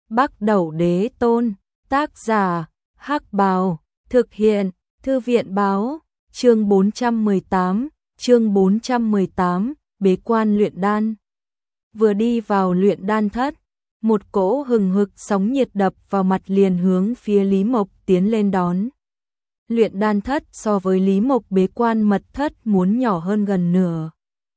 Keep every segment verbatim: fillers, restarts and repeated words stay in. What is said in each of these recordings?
Bắc Đẩu Đế Tôn, tác giả, Hắc Bào, thực hiện, Thư viện báo, chương bốn trăm mười tám, chương bốn trăm mười tám, bế quan luyện đan. Vừa đi vào luyện đan thất, một cỗ hừng hực sóng nhiệt đập vào mặt liền hướng phía Lý Mộc tiến lên đón. Luyện đan thất so với Lý Mộc bế quan mật thất muốn nhỏ hơn gần nửa.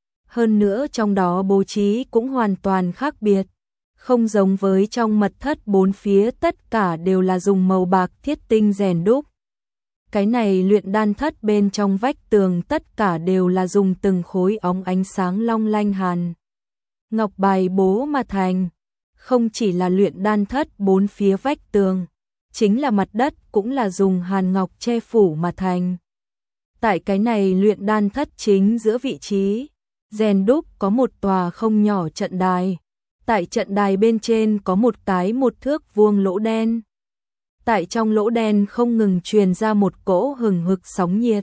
Hơn nữa trong đó bố trí cũng hoàn toàn khác biệt. Không giống với trong mật thất bốn phía tất cả đều là dùng màu bạc thiết tinh rèn đúc. Cái này luyện đan thất bên trong vách tường tất cả đều là dùng từng khối óng ánh sáng long lanh hàn ngọc bài bố mà thành. Không chỉ là luyện đan thất bốn phía vách tường, chính là mặt đất cũng là dùng hàn ngọc che phủ mà thành. Tại cái này luyện đan thất chính giữa vị trí rèn đúc có một tòa không nhỏ trận đài. Tại trận đài bên trên có một cái một thước vuông lỗ đen. Tại trong lỗ đen không ngừng truyền ra một cỗ hừng hực sóng nhiệt.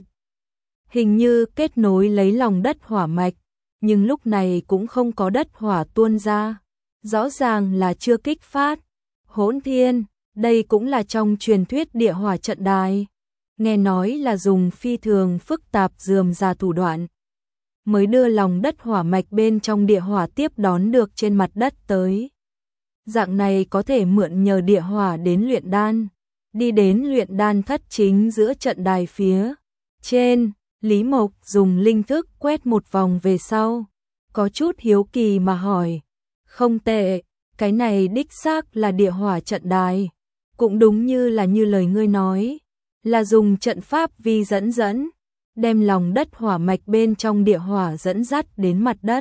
Hình như kết nối lấy lòng đất hỏa mạch, nhưng lúc này cũng không có đất hỏa tuôn ra. Rõ ràng là chưa kích phát. Hỗn Thiên, đây cũng là trong truyền thuyết địa hỏa trận đài. Nghe nói là dùng phi thường phức tạp rườm rà thủ đoạn mới đưa lòng đất hỏa mạch bên trong địa hỏa tiếp đón được trên mặt đất tới. Dạng này có thể mượn nhờ địa hỏa đến luyện đan, đi đến luyện đan thất chính giữa trận đài phía trên. Lý Mộc dùng linh thức quét một vòng về sau, có chút hiếu kỳ mà hỏi, không tệ, cái này đích xác là địa hỏa trận đài, cũng đúng như là như lời ngươi nói, là dùng trận pháp vi dẫn dẫn, đem lòng đất hỏa mạch bên trong địa hỏa dẫn dắt đến mặt đất.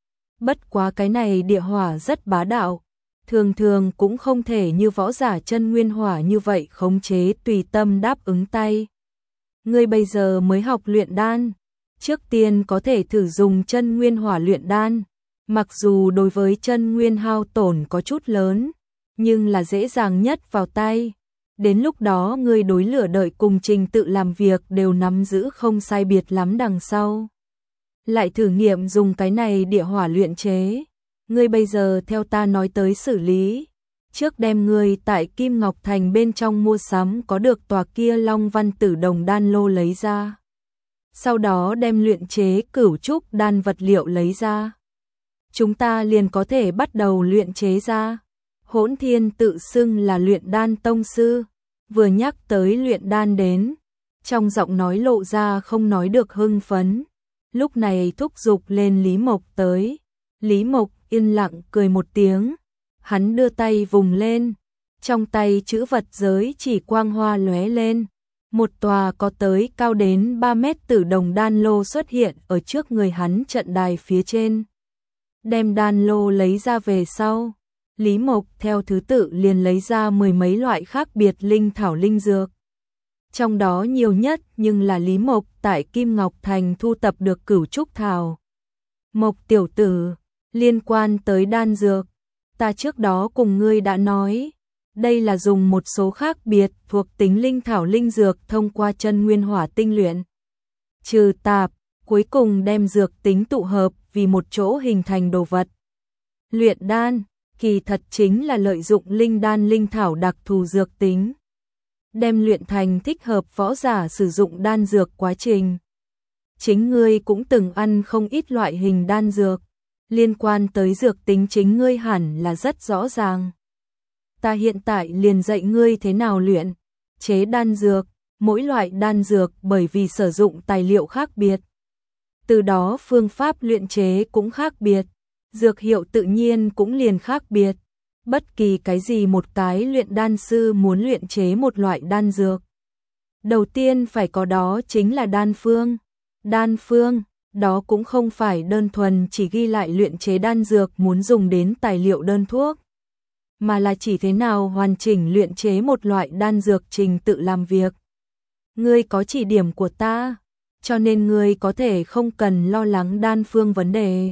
Bất quá cái này địa hỏa rất bá đạo, thường thường cũng không thể như võ giả chân nguyên hỏa như vậy khống chế tùy tâm đáp ứng tay. Ngươi bây giờ mới học luyện đan, trước tiên có thể thử dùng chân nguyên hỏa luyện đan, mặc dù đối với chân nguyên hao tổn có chút lớn, nhưng là dễ dàng nhất vào tay. Đến lúc đó ngươi đối lửa đợi cùng trình tự làm việc đều nắm giữ không sai biệt lắm đằng sau. Lại thử nghiệm dùng cái này địa hỏa luyện chế. Ngươi bây giờ theo ta nói tới xử lý. Trước đem ngươi tại Kim Ngọc Thành bên trong mua sắm có được tòa kia Long Văn Tử Đồng đan lô lấy ra. Sau đó đem luyện chế cửu trúc đan vật liệu lấy ra. Chúng ta liền có thể bắt đầu luyện chế ra. Hỗn Thiên tự xưng là luyện đan tông sư, vừa nhắc tới luyện đan đến, trong giọng nói lộ ra không nói được hưng phấn. Lúc này thúc giục lên Lý Mộc tới. Lý Mộc yên lặng cười một tiếng, hắn đưa tay vùng lên, trong tay chữ vật giới chỉ quang hoa lóe lên, một tòa có tới cao đến ba mét tử đồng đan lô xuất hiện ở trước người hắn trận đài phía trên. Đem đan lô lấy ra về sau, Lý Mộc theo thứ tự liền lấy ra mười mấy loại khác biệt linh thảo linh dược. Trong đó nhiều nhất nhưng là Lý Mộc tại Kim Ngọc Thành thu tập được cửu trúc thảo. Mộc tiểu tử, liên quan tới đan dược, ta trước đó cùng ngươi đã nói, đây là dùng một số khác biệt thuộc tính linh thảo linh dược thông qua chân nguyên hỏa tinh luyện. Trừ tạp, cuối cùng đem dược tính tụ hợp vì một chỗ hình thành đồ vật. Luyện đan kỳ thật chính là lợi dụng linh đan linh thảo đặc thù dược tính, đem luyện thành thích hợp võ giả sử dụng đan dược quá trình. Chính ngươi cũng từng ăn không ít loại hình đan dược, liên quan tới dược tính chính ngươi hẳn là rất rõ ràng. Ta hiện tại liền dạy ngươi thế nào luyện chế đan dược, mỗi loại đan dược bởi vì sử dụng tài liệu khác biệt, từ đó phương pháp luyện chế cũng khác biệt. Dược hiệu tự nhiên cũng liền khác biệt. Bất kỳ cái gì một cái luyện đan sư muốn luyện chế một loại đan dược, đầu tiên phải có đó chính là đan phương. Đan phương, đó cũng không phải đơn thuần chỉ ghi lại luyện chế đan dược muốn dùng đến tài liệu đơn thuốc, mà là chỉ thế nào hoàn chỉnh luyện chế một loại đan dược trình tự làm việc. Ngươi có chỉ điểm của ta, cho nên ngươi có thể không cần lo lắng đan phương vấn đề.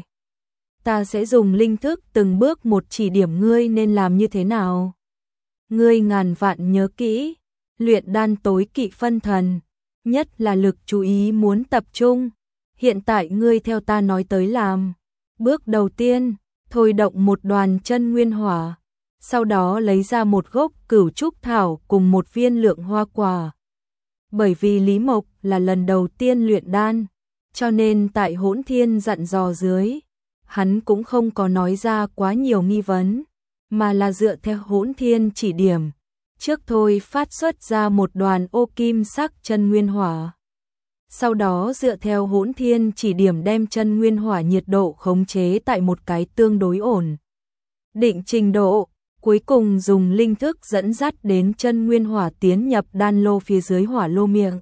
Ta sẽ dùng linh thức từng bước một chỉ điểm ngươi nên làm như thế nào. Ngươi ngàn vạn nhớ kỹ, luyện đan tối kỵ phân thần, nhất là lực chú ý muốn tập trung. Hiện tại ngươi theo ta nói tới làm. Bước đầu tiên, thôi động một đoàn chân nguyên hỏa, sau đó lấy ra một gốc cửu trúc thảo cùng một viên lượng hoa quả. Bởi vì Lý Mộc là lần đầu tiên luyện đan, cho nên tại Hỗn Thiên dặn dò dưới, hắn cũng không có nói ra quá nhiều nghi vấn, mà là dựa theo Hỗn Thiên chỉ điểm, trước thôi phát xuất ra một đoàn ô kim sắc chân nguyên hỏa. Sau đó dựa theo Hỗn Thiên chỉ điểm đem chân nguyên hỏa nhiệt độ khống chế tại một cái tương đối ổn định trình độ, cuối cùng dùng linh thức dẫn dắt đến chân nguyên hỏa tiến nhập đan lô phía dưới hỏa lô miệng.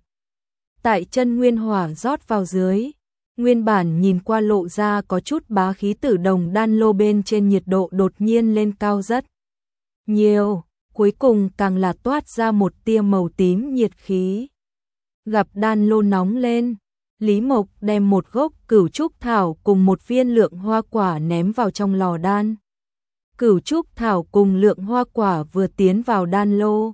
Tại chân nguyên hỏa rót vào dưới, nguyên bản nhìn qua lộ ra có chút bá khí tử đồng đan lô bên trên nhiệt độ đột nhiên lên cao rất nhiều, cuối cùng càng là toát ra một tia màu tím nhiệt khí. Gặp đan lô nóng lên, Lý Mộc đem một gốc cửu trúc thảo cùng một viên lượng hoa quả ném vào trong lò đan. Cửu trúc thảo cùng lượng hoa quả vừa tiến vào đan lô,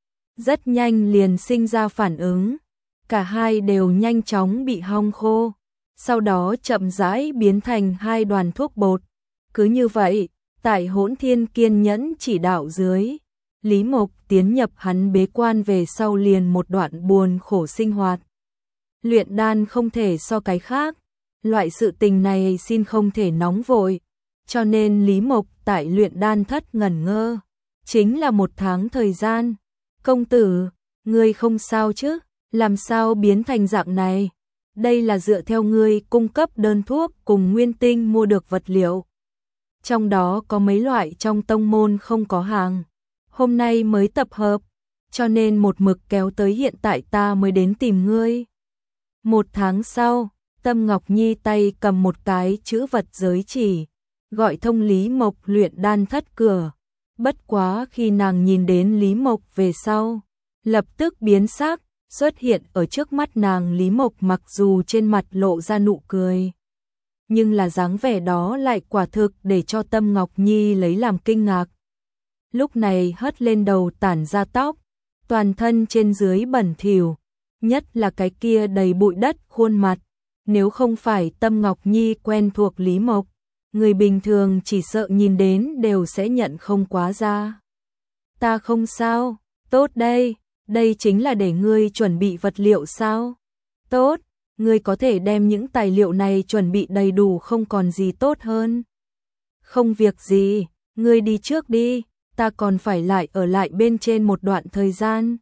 rất nhanh liền sinh ra phản ứng, cả hai đều nhanh chóng bị hong khô, sau đó chậm rãi biến thành hai đoàn thuốc bột. Cứ như vậy, tại Hỗn Thiên kiên nhẫn chỉ đạo dưới, Lý Mộc tiến nhập hắn bế quan về sau liền một đoạn buồn khổ sinh hoạt. Luyện đan không thể so cái khác, loại sự tình này xin không thể nóng vội, cho nên Lý Mộc tại luyện đan thất ngẩn ngơ, chính là một tháng thời gian. Công tử, ngươi không sao chứ, làm sao biến thành dạng này? Đây là dựa theo ngươi cung cấp đơn thuốc cùng nguyên tinh mua được vật liệu. Trong đó có mấy loại trong tông môn không có hàng, hôm nay mới tập hợp, cho nên một mực kéo tới hiện tại ta mới đến tìm ngươi. Một tháng sau, Tâm Ngọc Nhi tay cầm một cái chữ vật giới chỉ, gọi thông Lý Mộc luyện đan thất cửa. Bất quá khi nàng nhìn đến Lý Mộc về sau, lập tức biến sắc, xuất hiện ở trước mắt nàng. Lý Mộc mặc dù trên mặt lộ ra nụ cười, nhưng là dáng vẻ đó lại quả thực để cho Tâm Ngọc Nhi lấy làm kinh ngạc. Lúc này hất lên đầu tản ra tóc, toàn thân trên dưới bẩn thỉu, nhất là cái kia đầy bụi đất khuôn mặt. Nếu không phải Tâm Ngọc Nhi quen thuộc Lý Mộc, người bình thường chỉ sợ nhìn đến đều sẽ nhận không quá ra. Ta không sao, tốt đây, đây chính là để ngươi chuẩn bị vật liệu sao? Tốt, ngươi có thể đem những tài liệu này chuẩn bị đầy đủ không còn gì tốt hơn. Không việc gì, ngươi đi trước đi, ta còn phải lại ở lại bên trên một đoạn thời gian.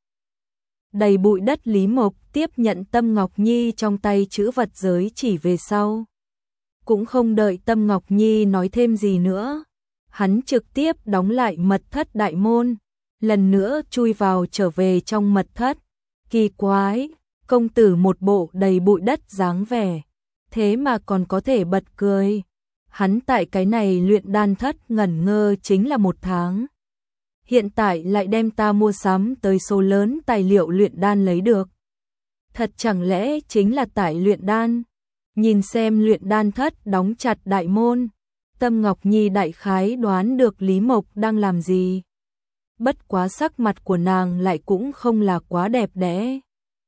Đầy bụi đất Lý Mộc tiếp nhận Tâm Ngọc Nhi trong tay chữ vật giới chỉ về sau. Cũng không đợi Tâm Ngọc Nhi nói thêm gì nữa, hắn trực tiếp đóng lại mật thất đại môn, lần nữa chui vào trở về trong mật thất. Kỳ quái, công tử một bộ đầy bụi đất dáng vẻ, thế mà còn có thể bật cười. Hắn tại cái này luyện đan thất ngẩn ngơ chính là một tháng. Hiện tại lại đem ta mua sắm tới số lớn tài liệu luyện đan lấy được. Thật chẳng lẽ chính là tại luyện đan? Nhìn xem luyện đan thất đóng chặt đại môn, Tâm Ngọc Nhi đại khái đoán được Lý Mộc đang làm gì. Bất quá sắc mặt của nàng lại cũng không là quá đẹp đẽ.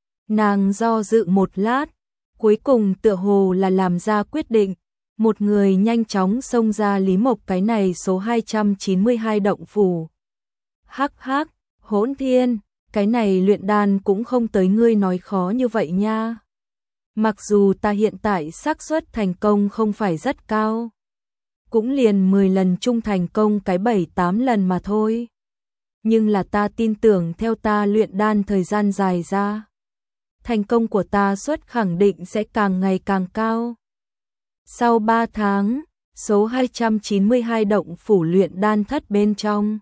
Nàng do dự một lát, cuối cùng tựa hồ là làm ra quyết định. Một người nhanh chóng xông ra Lý Mộc cái này số hai trăm chín mươi hai động phủ. Hắc hắc, Hỗn Thiên, cái này luyện đan cũng không tới ngươi nói khó như vậy nha. Mặc dù ta hiện tại xác suất thành công không phải rất cao, cũng liền mười lần chung thành công cái bảy tám lần mà thôi. Nhưng là ta tin tưởng theo ta luyện đan thời gian dài ra, thành công của ta suất khẳng định sẽ càng ngày càng cao. Sau ba tháng, số hai trăm chín mươi hai động phủ luyện đan thất bên trong,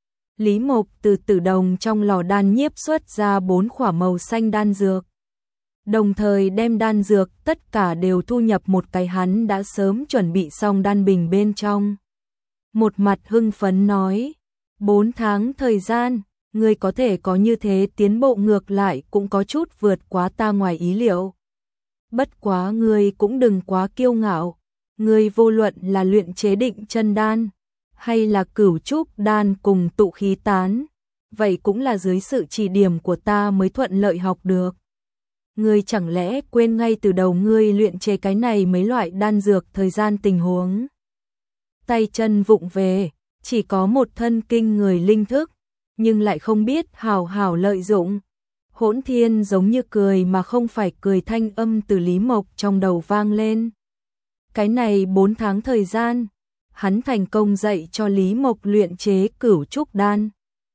Lý Mộc từ tử đồng trong lò đan nhiếp xuất ra bốn khỏa màu xanh đan dược. Đồng thời đem đan dược tất cả đều thu nhập một cái hắn đã sớm chuẩn bị xong đan bình bên trong. Một mặt hưng phấn nói, bốn tháng thời gian, ngươi có thể có như thế tiến bộ ngược lại cũng có chút vượt quá ta ngoài ý liệu. Bất quá ngươi cũng đừng quá kiêu ngạo, ngươi vô luận là luyện chế định chân đan, hay là cửu trúc đan cùng tụ khí tán, vậy cũng là dưới sự chỉ điểm của ta mới thuận lợi học được. Ngươi chẳng lẽ quên ngay từ đầu ngươi luyện chế cái này mấy loại đan dược thời gian tình huống. Tay chân vụng về, chỉ có một thân kinh người linh thức, nhưng lại không biết hảo hảo lợi dụng. Hỗn Thiên giống như cười mà không phải cười, thanh âm từ Lý Mộc trong đầu vang lên. Cái này bốn tháng thời gian, hắn thành công dạy cho Lý Mộc luyện chế Cửu Trúc Đan,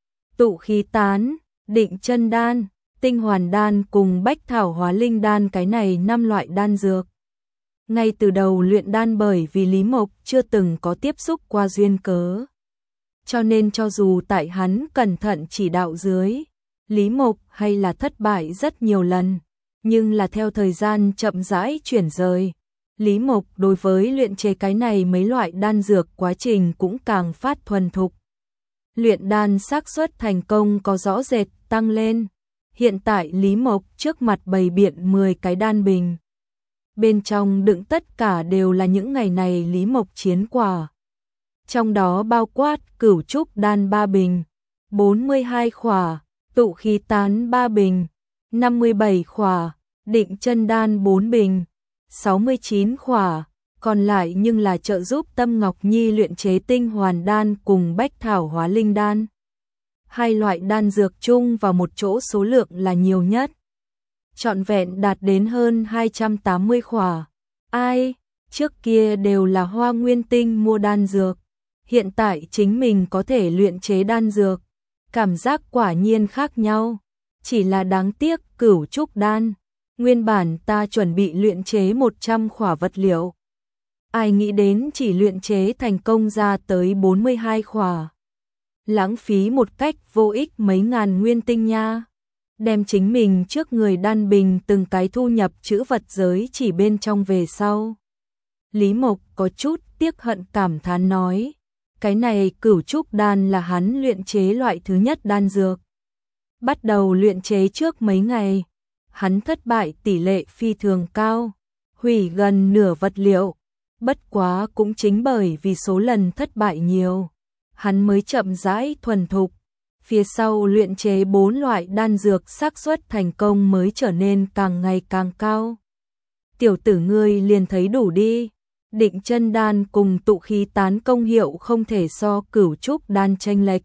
Tụ Khí Tán, Định Chân Đan, Tinh Hoàn Đan cùng Bách Thảo Hóa Linh Đan, cái này năm loại đan dược. Ngay từ đầu luyện đan bởi vì Lý Mộc chưa từng có tiếp xúc qua duyên cớ, cho nên cho dù tại hắn cẩn thận chỉ đạo dưới, Lý Mộc hay là thất bại rất nhiều lần, nhưng là theo thời gian chậm rãi chuyển rời, Lý Mộc đối với luyện chế cái này mấy loại đan dược quá trình cũng càng phát thuần thục. Luyện đan xác suất thành công có rõ rệt tăng lên. Hiện tại Lý Mộc trước mặt bày biện mười cái đan bình. Bên trong đựng tất cả đều là những ngày này Lý Mộc chiến quả. Trong đó bao quát Cửu Trúc Đan ba bình, bốn mươi hai khỏa, Tụ Khí Tán ba bình, năm mươi bảy khỏa, Định Chân Đan bốn bình, sáu mươi chín khỏa, còn lại nhưng là trợ giúp Tâm Ngọc Nhi luyện chế Tinh Hoàn Đan cùng Bách Thảo Hóa Linh Đan. Hai loại đan dược chung vào một chỗ số lượng là nhiều nhất, trọn vẹn đạt đến hơn hai trăm tám mươi khỏa. Ai, trước kia đều là Hoa Nguyên Tinh mua đan dược, hiện tại chính mình có thể luyện chế đan dược, cảm giác quả nhiên khác nhau. Chỉ là đáng tiếc Cửu Trúc Đan, nguyên bản ta chuẩn bị luyện chế một trăm khỏa vật liệu, ai nghĩ đến chỉ luyện chế thành công ra tới bốn mươi hai khỏa. Lãng phí một cách vô ích mấy ngàn nguyên tinh nha. Đem chính mình trước người đan bình từng cái thu nhập chữ vật giới chỉ bên trong về sau. Lý Mộc có chút tiếc hận cảm thán nói, cái này Cửu Trúc Đan là hắn luyện chế loại thứ nhất đan dược. Bắt đầu luyện chế trước mấy ngày, hắn thất bại tỷ lệ phi thường cao, hủy gần nửa vật liệu. Bất quá cũng chính bởi vì số lần thất bại nhiều, hắn mới chậm rãi thuần thục. Phía sau luyện chế bốn loại đan dược xác suất thành công mới trở nên càng ngày càng cao. Tiểu tử ngươi liền thấy đủ đi, Định Chân Đan cùng Tụ Khí Tán công hiệu không thể so Cửu Trúc Đan chênh lệch.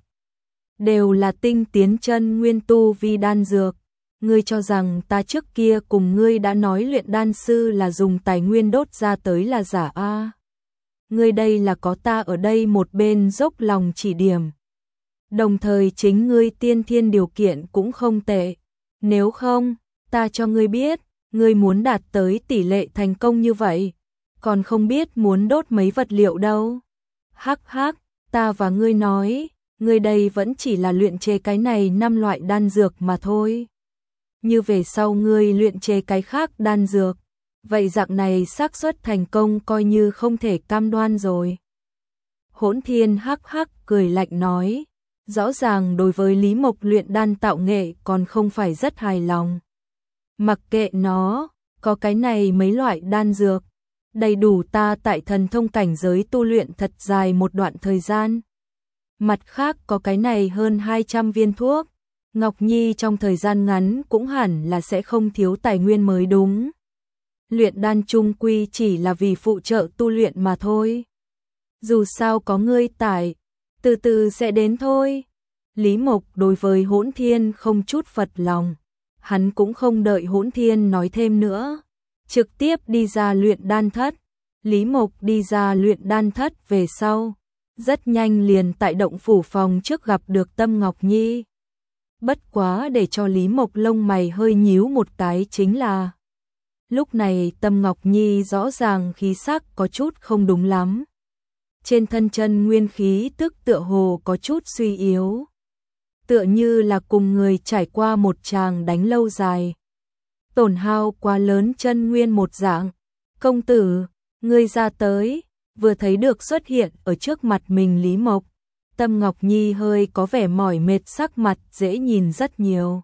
Đều là tinh tiến chân nguyên tu vi đan dược. Ngươi cho rằng ta trước kia cùng ngươi đã nói luyện đan sư là dùng tài nguyên đốt ra tới là giả a? Ngươi đây là có ta ở đây một bên dốc lòng chỉ điểm. Đồng thời chính ngươi tiên thiên điều kiện cũng không tệ. Nếu không, ta cho ngươi biết, ngươi muốn đạt tới tỷ lệ thành công như vậy, còn không biết muốn đốt mấy vật liệu đâu. Hắc hắc, ta và ngươi nói, ngươi đây vẫn chỉ là luyện chế cái này năm loại đan dược mà thôi. Như về sau ngươi luyện chế cái khác đan dược, vậy dạng này xác suất thành công coi như không thể cam đoan rồi. Hỗn Thiên hắc hắc cười lạnh nói, rõ ràng đối với Lý Mộc luyện đan tạo nghệ còn không phải rất hài lòng. Mặc kệ nó, có cái này mấy loại đan dược, đầy đủ ta tại thần thông cảnh giới tu luyện thật dài một đoạn thời gian. Mặt khác có cái này hơn hai trăm viên thuốc, Ngọc Nhi trong thời gian ngắn cũng hẳn là sẽ không thiếu tài nguyên mới đúng. Luyện đan chung quy chỉ là vì phụ trợ tu luyện mà thôi. Dù sao có ngươi tại, từ từ sẽ đến thôi. Lý Mộc đối với Hỗn Thiên không chút phật lòng, hắn cũng không đợi Hỗn Thiên nói thêm nữa, trực tiếp đi ra luyện đan thất. Lý Mộc đi ra luyện đan thất về sau, rất nhanh liền tại động phủ phòng trước gặp được Tâm Ngọc Nhi. Bất quá để cho Lý Mộc lông mày hơi nhíu một cái chính là, lúc này Tâm Ngọc Nhi rõ ràng khí sắc có chút không đúng lắm. Trên thân chân nguyên khí tức tựa hồ có chút suy yếu, tựa như là cùng người trải qua một tràng đánh lâu dài, tổn hao quá lớn chân nguyên một dạng. Công tử, ngươi ra tới. Vừa thấy được xuất hiện ở trước mặt mình Lý Mộc, Tâm Ngọc Nhi hơi có vẻ mỏi mệt, sắc mặt dễ nhìn rất nhiều,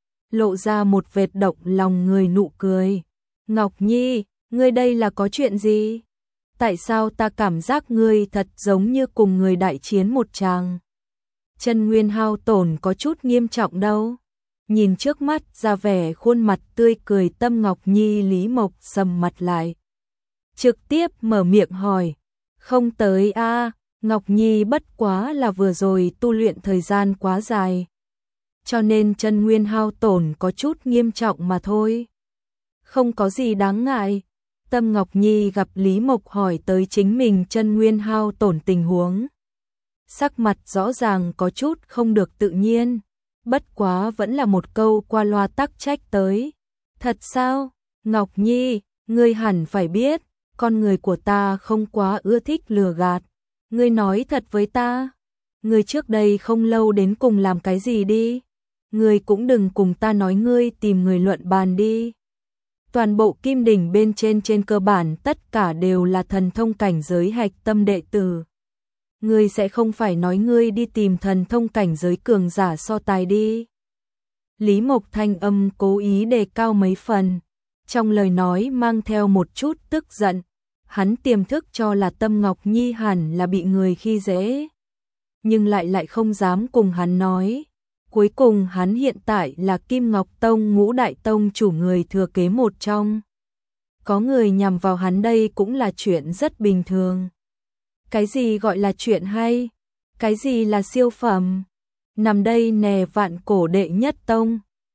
lộ ra một vệt động lòng người nụ cười. Ngọc Nhi, ngươi đây là có chuyện gì? Tại sao ta cảm giác ngươi thật giống như cùng người đại chiến một tràng? Chân nguyên hao tổn có chút nghiêm trọng đâu. Nhìn trước mắt ra vẻ khuôn mặt tươi cười Tâm Ngọc Nhi, Lý Mộc sầm mặt lại, trực tiếp mở miệng hỏi, không tới a? Ngọc Nhi bất quá là vừa rồi tu luyện thời gian quá dài, cho nên chân nguyên hao tổn có chút nghiêm trọng mà thôi. Không có gì đáng ngại. Tâm Ngọc Nhi gặp Lý Mộc hỏi tới chính mình chân nguyên hao tổn tình huống. Sắc mặt rõ ràng có chút không được tự nhiên, bất quá vẫn là một câu qua loa tắc trách tới. Thật sao? Ngọc Nhi, ngươi hẳn phải biết, con người của ta không quá ưa thích lừa gạt. Ngươi nói thật với ta, ngươi trước đây không lâu đến cùng làm cái gì đi? Ngươi cũng đừng cùng ta nói ngươi tìm người luận bàn đi. Toàn bộ Kim Đỉnh bên trên trên cơ bản tất cả đều là thần thông cảnh giới hạch tâm đệ tử. Ngươi sẽ không phải nói ngươi đi tìm thần thông cảnh giới cường giả so tài đi. Lý Mộc thanh âm cố ý đề cao mấy phần, trong lời nói mang theo một chút tức giận. Hắn tiềm thức cho là Tâm Ngọc Nhi hẳn là bị người khi dễ, nhưng lại lại không dám cùng hắn nói. Cuối cùng hắn hiện tại là Kim Ngọc Tông Ngũ Đại Tông chủ người thừa kế một trong. Có người nhằm vào hắn đây cũng là chuyện rất bình thường. Cái gì gọi là chuyện hay? Cái gì là siêu phẩm? Nằm đây nè vạn cổ đệ nhất tông,